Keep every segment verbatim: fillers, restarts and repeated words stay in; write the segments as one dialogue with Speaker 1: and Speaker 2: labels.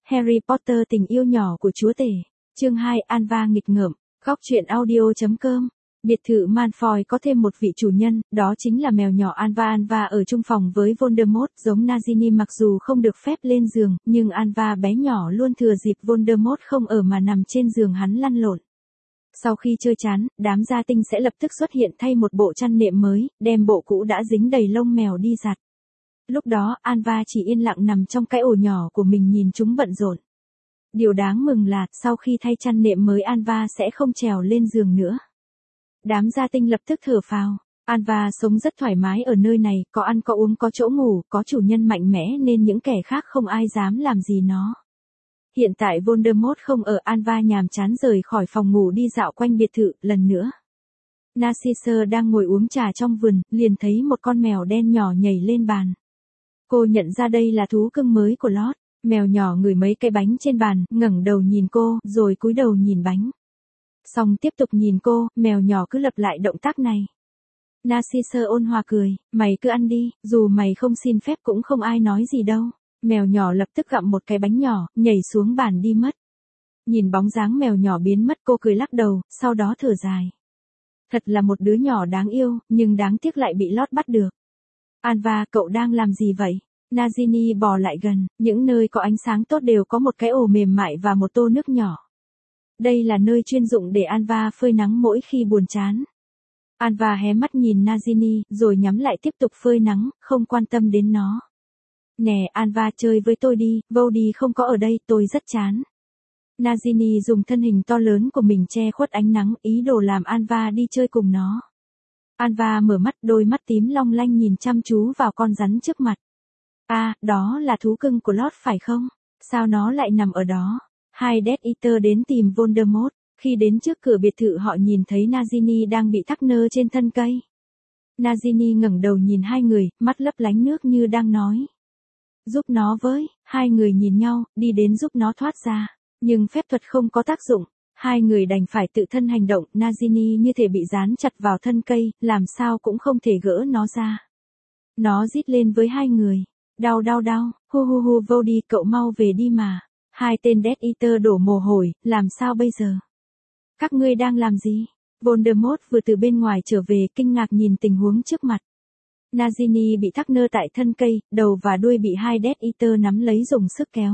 Speaker 1: Harry Potter tình yêu nhỏ của chúa tể. Chương hai Anva nghịch ngợm. Góc truyện audio chấm com. Biệt thự Malfoy có thêm một vị chủ nhân, đó chính là mèo nhỏ Anva. Anva ở chung phòng với Voldemort, giống Nagini mặc dù không được phép lên giường, nhưng Anva bé nhỏ luôn thừa dịp Voldemort không ở mà nằm trên giường hắn lăn lộn. Sau khi chơi chán, đám gia tinh sẽ lập tức xuất hiện thay một bộ chăn nệm mới, đem bộ cũ đã dính đầy lông mèo đi giặt. Lúc đó, Anva chỉ yên lặng nằm trong cái ổ nhỏ của mình nhìn chúng bận rộn. Điều đáng mừng là, sau khi thay chăn nệm mới Anva sẽ không trèo lên giường nữa. Đám gia tinh lập tức thở phào. Anva sống rất thoải mái ở nơi này, có ăn có uống có chỗ ngủ, có chủ nhân mạnh mẽ nên những kẻ khác không ai dám làm gì nó. Hiện tại Voldemort không ở, Anva nhàm chán rời khỏi phòng ngủ đi dạo quanh biệt thự, lần nữa. Narcissa đang ngồi uống trà trong vườn, liền thấy một con mèo đen nhỏ nhảy lên bàn. Cô nhận ra đây là thú cưng mới của Lord. Mèo nhỏ ngửi mấy cái bánh trên bàn, ngẩng đầu nhìn cô, rồi cúi đầu nhìn bánh. Xong tiếp tục nhìn cô, mèo nhỏ cứ lặp lại động tác này. Narcissa ôn hòa cười, mày cứ ăn đi, dù mày không xin phép cũng không ai nói gì đâu. Mèo nhỏ lập tức gặm một cái bánh nhỏ, nhảy xuống bàn đi mất. Nhìn bóng dáng mèo nhỏ biến mất cô cười lắc đầu, sau đó thở dài. Thật là một đứa nhỏ đáng yêu, nhưng đáng tiếc lại bị Lord bắt được. Anva, cậu đang làm gì vậy? Nagini bò lại gần, những nơi có ánh sáng tốt đều có một cái ổ mềm mại và một tô nước nhỏ. Đây là nơi chuyên dụng để Anva phơi nắng mỗi khi buồn chán. Anva hé mắt nhìn Nagini, rồi nhắm lại tiếp tục phơi nắng, không quan tâm đến nó. Nè Anva, chơi với tôi đi, Vody không có ở đây, tôi rất chán. Nagini dùng thân hình to lớn của mình che khuất ánh nắng, ý đồ làm Anva đi chơi cùng nó. Anva mở mắt, đôi mắt tím long lanh nhìn chăm chú vào con rắn trước mặt. À, đó là thú cưng của Lord phải không? Sao nó lại nằm ở đó? Hai Death Eater đến tìm Voldemort. Khi đến trước cửa biệt thự họ nhìn thấy Nagini đang bị thắc nơ trên thân cây. Nagini ngẩng đầu nhìn hai người, mắt lấp lánh nước như đang nói. Giúp nó với, hai người nhìn nhau, đi đến giúp nó thoát ra. Nhưng phép thuật không có tác dụng, hai người đành phải tự thân hành động. Nagini như thể bị dán chặt vào thân cây, làm sao cũng không thể gỡ nó ra. Nó rít lên với hai người. Đau đau đau, hu hu hu Vody, cậu mau về đi mà. Hai tên Death Eater đổ mồ hôi, làm sao bây giờ? Các ngươi đang làm gì? Voldemort vừa từ bên ngoài trở về, kinh ngạc nhìn tình huống trước mặt. Nagini bị thắc nơ tại thân cây, đầu và đuôi bị hai Death Eater nắm lấy dùng sức kéo.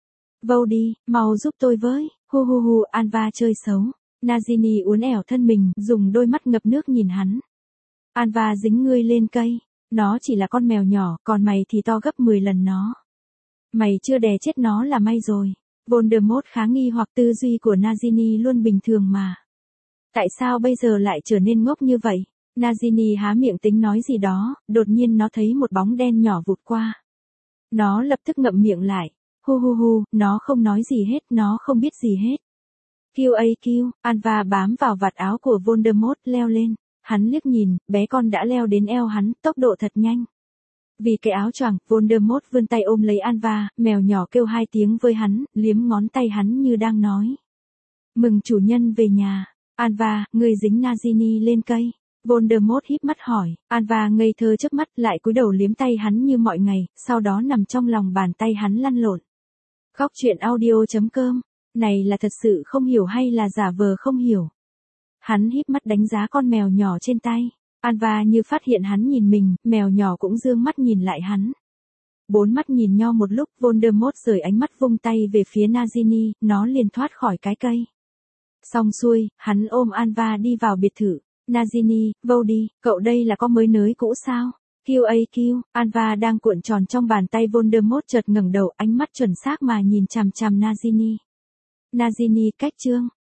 Speaker 1: Vody, mau giúp tôi với, hu hu hu, Anva chơi xấu. Nagini uốn éo thân mình, dùng đôi mắt ngập nước nhìn hắn. Anva dính ngươi lên cây. Nó chỉ là con mèo nhỏ, còn mày thì to gấp mười lần nó. Mày chưa đè chết nó là may rồi. Voldemort khá nghi hoặc tư duy của Nagini luôn bình thường mà. Tại sao bây giờ lại trở nên ngốc như vậy? Nagini há miệng tính nói gì đó, đột nhiên nó thấy một bóng đen nhỏ vụt qua. Nó lập tức ngậm miệng lại. Hu hu hu, nó không nói gì hết, nó không biết gì hết. Q A Q, Anva bám vào vạt áo của Voldemort leo lên. Hắn liếc nhìn, bé con đã leo đến eo hắn, tốc độ thật nhanh. Vì cái áo choàng, Voldemort vươn tay ôm lấy Anva, mèo nhỏ kêu hai tiếng với hắn, liếm ngón tay hắn như đang nói. Mừng chủ nhân về nhà. Anva, ngươi dính Nagini lên cây. Voldemort híp mắt hỏi, Anva ngây thơ chớp mắt lại cúi đầu liếm tay hắn như mọi ngày, sau đó nằm trong lòng bàn tay hắn lăn lộn. Góc truyện audio chấm com. Này là thật sự không hiểu hay là giả vờ không hiểu? Hắn híp mắt đánh giá con mèo nhỏ trên tay. Anva như phát hiện hắn nhìn mình, mèo nhỏ cũng dương mắt nhìn lại hắn. Bốn mắt nhìn nhau một lúc, Voldemort rời ánh mắt vung tay về phía Nagini, nó liền thoát khỏi cái cây. Xong xuôi, hắn ôm Anva đi vào biệt thự. Nagini, Vody, cậu đây là có mới nới cũ sao? Q A Q, Anva đang cuộn tròn trong bàn tay Voldemort chợt ngẩng đầu, ánh mắt chuẩn xác mà nhìn chằm chằm Nagini. Nagini cách chương.